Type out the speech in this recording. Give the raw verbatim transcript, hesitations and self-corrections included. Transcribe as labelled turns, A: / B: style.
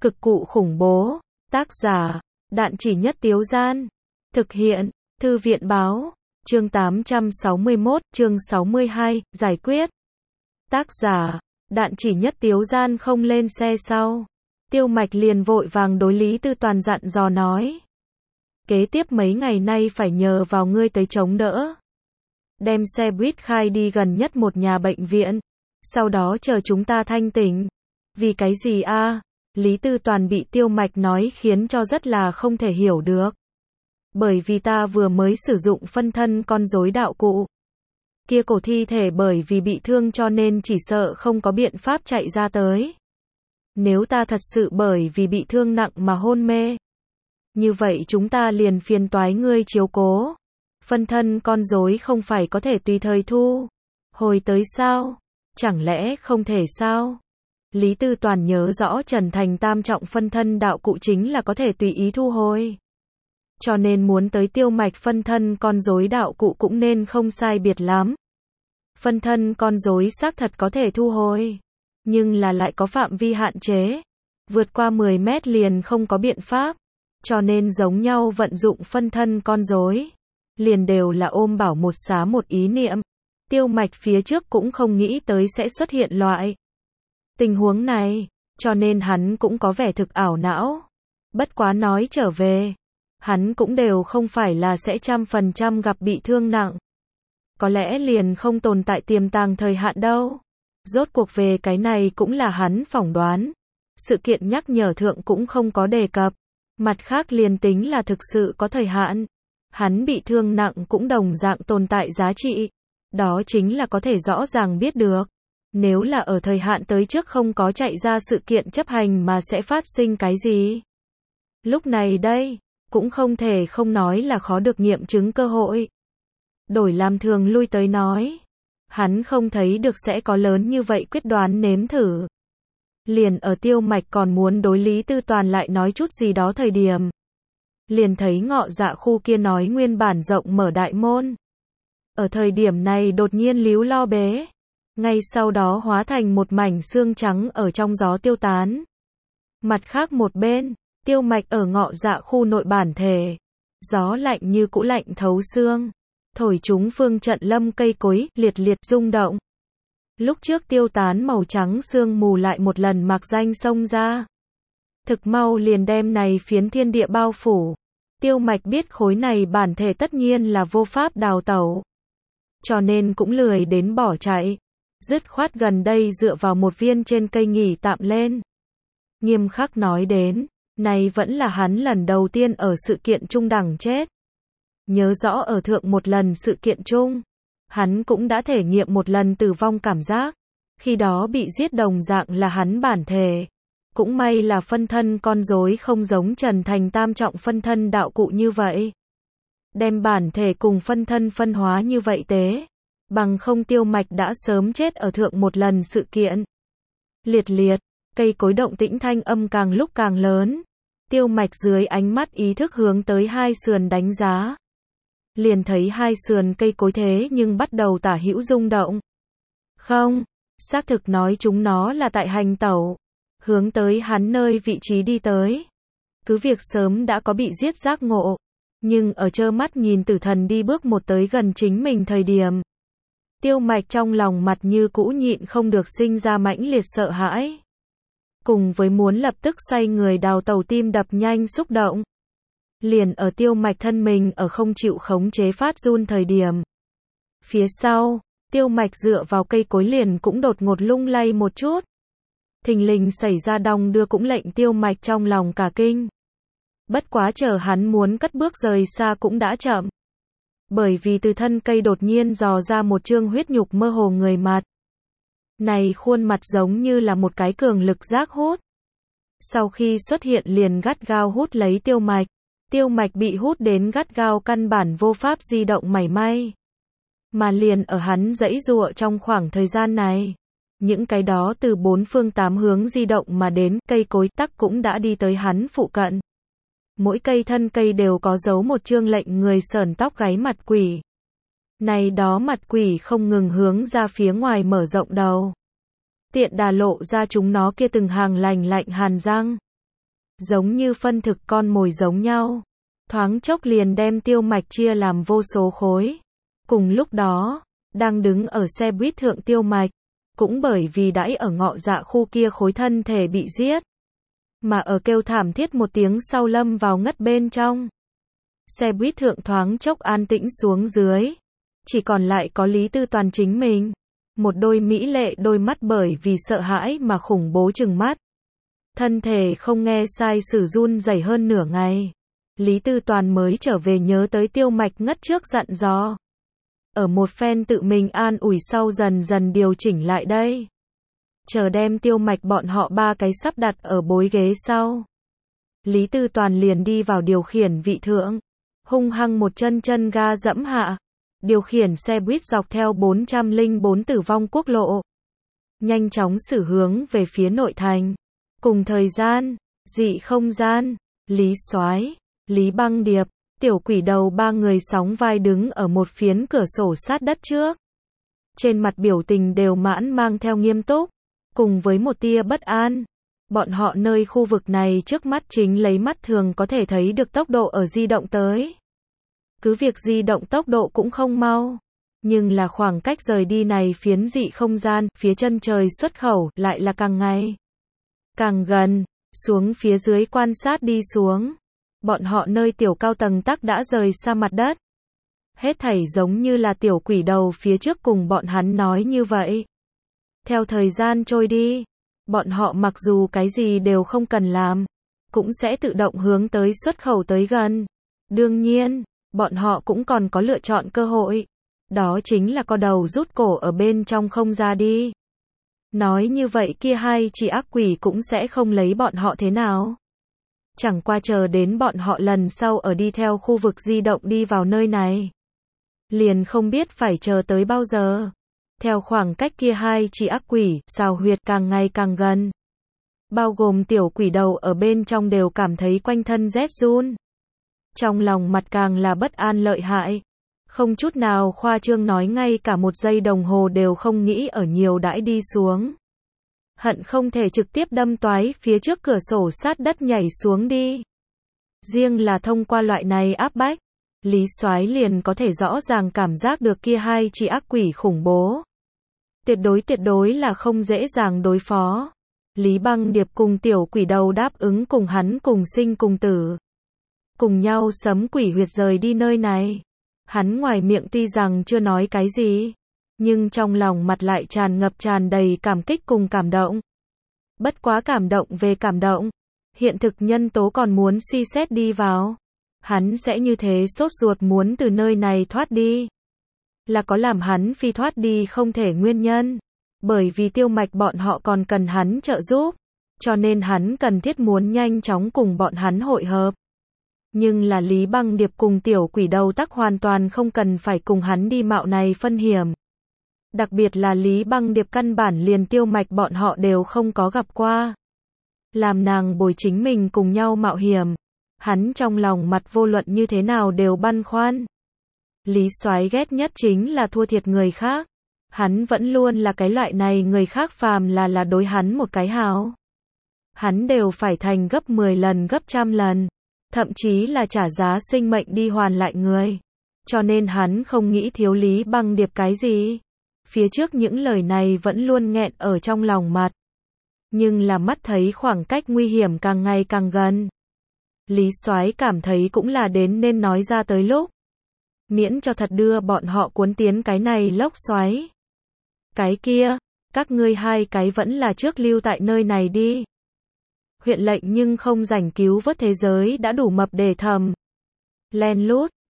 A: Cực cụ khủng bố. Tác giả, Đạn Chỉ Nhất Tiếu Gian. Thực hiện, Thư viện báo. Chương tám trăm sáu mươi mốt, chương sáu mươi hai, giải quyết. Tác giả, Đạn Chỉ Nhất Tiếu Gian không lên xe sau. Tiêu Mạch liền vội vàng đối Lý Tư Toàn dặn dò nói. Kế tiếp mấy ngày nay phải nhờ vào ngươi tới chống đỡ. Đem xe buýt khai đi gần nhất một nhà bệnh viện. Sau đó chờ chúng ta thanh tỉnh. Vì cái gì a? Lý Tư Toàn bị Tiêu Mạch nói khiến cho rất là không thể hiểu được. Bởi vì ta vừa mới sử dụng phân thân con rối đạo cụ. Kia cổ thi thể bởi vì bị thương cho nên chỉ sợ không có biện pháp chạy ra tới. Nếu ta thật sự bởi vì bị thương nặng mà hôn mê. Như vậy chúng ta liền phiền toái ngươi chiếu cố. Phân thân con rối không phải có thể tùy thời thu hồi tới sao? Chẳng lẽ không thể sao? Lý Tư Toàn nhớ rõ Trần Thành tam trọng phân thân đạo cụ chính là có thể tùy ý thu hồi. Cho nên muốn tới Tiêu Mạch phân thân con rối đạo cụ cũng nên không sai biệt lắm. Phân thân con rối xác thật có thể thu hồi. Nhưng là lại có phạm vi hạn chế. Vượt qua mười mét liền không có biện pháp. Cho nên giống nhau vận dụng phân thân con rối. Liền đều là ôm bảo một xá một ý niệm. Tiêu Mạch phía trước cũng không nghĩ tới sẽ xuất hiện loại tình huống này. Cho nên hắn cũng có vẻ thực ảo não. Bất quá nói trở về. Hắn cũng đều không phải là sẽ trăm phần trăm gặp bị thương nặng. Có lẽ liền không tồn tại tiềm tàng thời hạn đâu. Rốt cuộc về cái này cũng là hắn phỏng đoán. Sự kiện nhắc nhở thượng cũng không có đề cập. Mặt khác liền tính là thực sự có thời hạn. Hắn bị thương nặng cũng đồng dạng tồn tại giá trị. Đó chính là có thể rõ ràng biết được. Nếu là ở thời hạn tới trước không có chạy ra sự kiện chấp hành mà sẽ phát sinh cái gì. Lúc này đây, cũng không thể không nói là khó được nghiệm chứng cơ hội. Đổi làm thường lui tới nói. Hắn không thấy được sẽ có lớn như vậy quyết đoán nếm thử. Liền ở Tiêu Mạch còn muốn đối Lý Tư Toàn lại nói chút gì đó thời điểm. Liền thấy Ngọ Dạ khu kia nói nguyên bản rộng mở đại môn. Ở thời điểm này đột nhiên líu lo bế. Ngay sau đó hóa thành một mảnh xương trắng ở trong gió tiêu tán. Mặt khác một bên, Tiêu Mạch ở Ngọ Dạ khu nội bản thể. Gió lạnh như cũ lạnh thấu xương. Thổi chúng phương trận lâm cây cối, liệt liệt rung động. Lúc trước tiêu tán màu trắng sương mù lại một lần mạc danh xông ra. Thực mau liền đem này phiến thiên địa bao phủ. Tiêu Mạch biết khối này bản thể tất nhiên là vô pháp đào tẩu. Cho nên cũng lười đến bỏ chạy. Dứt khoát gần đây dựa vào một viên trên cây nghỉ tạm lên. Nghiêm khắc nói đến, này vẫn là hắn lần đầu tiên ở sự kiện trung đẳng chết. Nhớ rõ ở thượng một lần sự kiện chung, hắn cũng đã thể nghiệm một lần tử vong cảm giác. Khi đó bị giết đồng dạng là hắn bản thể. Cũng may là phân thân con rối không giống Trần Thành tam trọng phân thân đạo cụ như vậy. Đem bản thể cùng phân thân phân hóa như vậy tế. Bằng không Tiêu Mạch đã sớm chết ở thượng một lần sự kiện. Liệt liệt, cây cối động tĩnh thanh âm càng lúc càng lớn. Tiêu Mạch dưới ánh mắt ý thức hướng tới hai sườn đánh giá. Liền thấy hai sườn cây cối thế nhưng bắt đầu tả hữu rung động. Không, xác thực nói chúng nó là tại hành tẩu. Hướng tới hắn nơi vị trí đi tới. Cứ việc sớm đã có bị giết giác ngộ. Nhưng ở trơ mắt nhìn tử thần đi bước một tới gần chính mình thời điểm. Tiêu Mạch trong lòng mặt như cũ nhịn không được sinh ra mãnh liệt sợ hãi. Cùng với muốn lập tức xoay người đào tẩu tim đập nhanh xúc động. Liền ở Tiêu Mạch thân mình ở không chịu khống chế phát run thời điểm. Phía sau, Tiêu Mạch dựa vào cây cối liền cũng đột ngột lung lay một chút. Thình lình xảy ra đong đưa cũng lệnh Tiêu Mạch trong lòng cả kinh. Bất quá chờ hắn muốn cất bước rời xa cũng đã chậm. Bởi vì từ thân cây đột nhiên dò ra một trương huyết nhục mơ hồ người mặt. Này khuôn mặt giống như là một cái cường lực giác hút. Sau khi xuất hiện liền gắt gao hút lấy Tiêu Mạch. Tiêu Mạch bị hút đến gắt gao căn bản vô pháp di động mảy may. Mà liền ở hắn giãy giụa trong khoảng thời gian này. Những cái đó từ bốn phương tám hướng di động mà đến cây cối tắc cũng đã đi tới hắn phụ cận. Mỗi cây thân cây đều có dấu một chương lệnh người sởn tóc gáy mặt quỷ. Này đó mặt quỷ không ngừng hướng ra phía ngoài mở rộng đầu. Tiện đà lộ ra chúng nó kia từng hàng lành lạnh hàn răng. giống như phân thực con mồi giống nhau. Thoáng chốc liền đem Tiêu Mạch chia làm vô số khối. Cùng lúc đó, đang đứng ở xe buýt thượng Tiêu Mạch, cũng bởi vì đãi ở ngọ dạ khu kia khối thân thể bị giết, mà ở kêu thảm thiết một tiếng sau lâm vào ngất bên trong. Xe buýt thượng thoáng chốc an tĩnh xuống dưới, chỉ còn lại có Lý Tư Toàn chính mình. Một đôi mỹ lệ đôi mắt bởi vì sợ hãi mà khủng bố trừng mắt. Thân thể không nghe sai sử run rẩy hơn nửa ngày. Lý Tư Toàn mới trở về nhớ tới Tiêu Mạch ngất trước dặn dò. Ở một phen tự mình an ủi sau dần dần điều chỉnh lại đây. Chờ đem Tiêu Mạch bọn họ ba cái sắp đặt ở bối ghế sau. Lý Tư Toàn liền đi vào điều khiển vị thượng. Hung hăng một chân chân ga dẫm hạ. Điều khiển xe buýt dọc theo bốn trăm lẻ bốn tử vong quốc lộ. Nhanh chóng xử hướng về phía nội thành. Cùng thời gian, dị không gian, Lý Soái, Lý Băng Điệp, Tiểu Quỷ Đầu ba người sóng vai đứng ở một phiến cửa sổ sát đất trước. Trên mặt biểu tình đều mãn mang theo nghiêm túc, cùng với một tia bất an. Bọn họ nơi khu vực này trước mắt chính lấy mắt thường có thể thấy được tốc độ ở di động tới. Cứ việc di động tốc độ cũng không mau, nhưng là khoảng cách rời đi này phiến dị không gian, phía chân trời xuất khẩu, lại là càng ngày càng gần. Xuống phía dưới quan sát đi xuống, bọn họ nơi tiểu cao tầng tắc đã rời xa mặt đất. Hết thảy giống như là Tiểu Quỷ Đầu phía trước cùng bọn hắn nói như vậy. Theo thời gian trôi đi, bọn họ mặc dù cái gì đều không cần làm, cũng sẽ tự động hướng tới xuất khẩu tới gần. Đương nhiên, bọn họ cũng còn có lựa chọn cơ hội. Đó chính là co đầu rút cổ ở bên trong không ra đi. Nói như vậy kia hai chỉ ác quỷ cũng sẽ không lấy bọn họ thế nào. Chẳng qua chờ đến bọn họ lần sau ở đi theo khu vực di động đi vào nơi này. Liền không biết phải chờ tới bao giờ. Theo khoảng cách kia hai chỉ ác quỷ, xào huyệt càng ngày càng gần. Bao gồm Tiểu Quỷ Đầu ở bên trong đều cảm thấy quanh thân rét run. Trong lòng mặt càng là bất an lợi hại. Không chút nào khoa trương nói ngay cả một giây đồng hồ đều không nghĩ ở nhiều đãi đi xuống. Hận không thể trực tiếp đâm toái phía trước cửa sổ sát đất nhảy xuống đi. Riêng là thông qua loại này áp bách, Lý Soái liền có thể rõ ràng cảm giác được kia hai chỉ ác quỷ khủng bố. Tuyệt đối tuyệt đối là không dễ dàng đối phó. Lý Băng Điệp cùng Tiểu Quỷ Đầu đáp ứng cùng hắn cùng sinh cùng tử. Cùng nhau sấm quỷ huyệt rời đi nơi này. Hắn ngoài miệng tuy rằng chưa nói cái gì, nhưng trong lòng mặt lại tràn ngập tràn đầy cảm kích cùng cảm động. Bất quá cảm động về cảm động, hiện thực nhân tố còn muốn suy xét đi vào. Hắn sẽ như thế sốt ruột muốn từ nơi này thoát đi. Là có làm hắn phi thoát đi không thể nguyên nhân. Bởi vì Tiêu Mạch bọn họ còn cần hắn trợ giúp. Cho nên hắn cần thiết muốn nhanh chóng cùng bọn hắn hội hợp. Nhưng là Lý Băng Điệp cùng Tiểu Quỷ Đầu tắc hoàn toàn không cần phải cùng hắn đi mạo này phân hiểm. Đặc biệt là Lý Băng Điệp căn bản liền Tiêu Mạch bọn họ đều không có gặp qua. Làm nàng bồi chính mình cùng nhau mạo hiểm. Hắn trong lòng mặt vô luận như thế nào đều băn khoăn. Lý Soái ghét nhất chính là thua thiệt người khác. Hắn vẫn luôn là cái loại này người khác phàm là là đối hắn một cái hảo. Hắn đều phải thành gấp mười lần gấp trăm lần. Thậm chí là trả giá sinh mệnh đi hoàn lại người. Cho nên hắn không nghĩ thiếu Lý Băng Điệp cái gì. Phía trước những lời này vẫn luôn nghẹn ở trong lòng mặt. Nhưng là mắt thấy khoảng cách nguy hiểm càng ngày càng gần. Lý Soái cảm thấy cũng là đến nên nói ra tới lúc. Miễn cho thật đưa bọn họ cuốn tiến cái này lốc xoáy. Cái kia, các ngươi hai cái vẫn là trước lưu tại nơi này đi. Huyện lệnh nhưng không rảnh cứu vớt thế giới đã đủ mập để thầm. Len lút,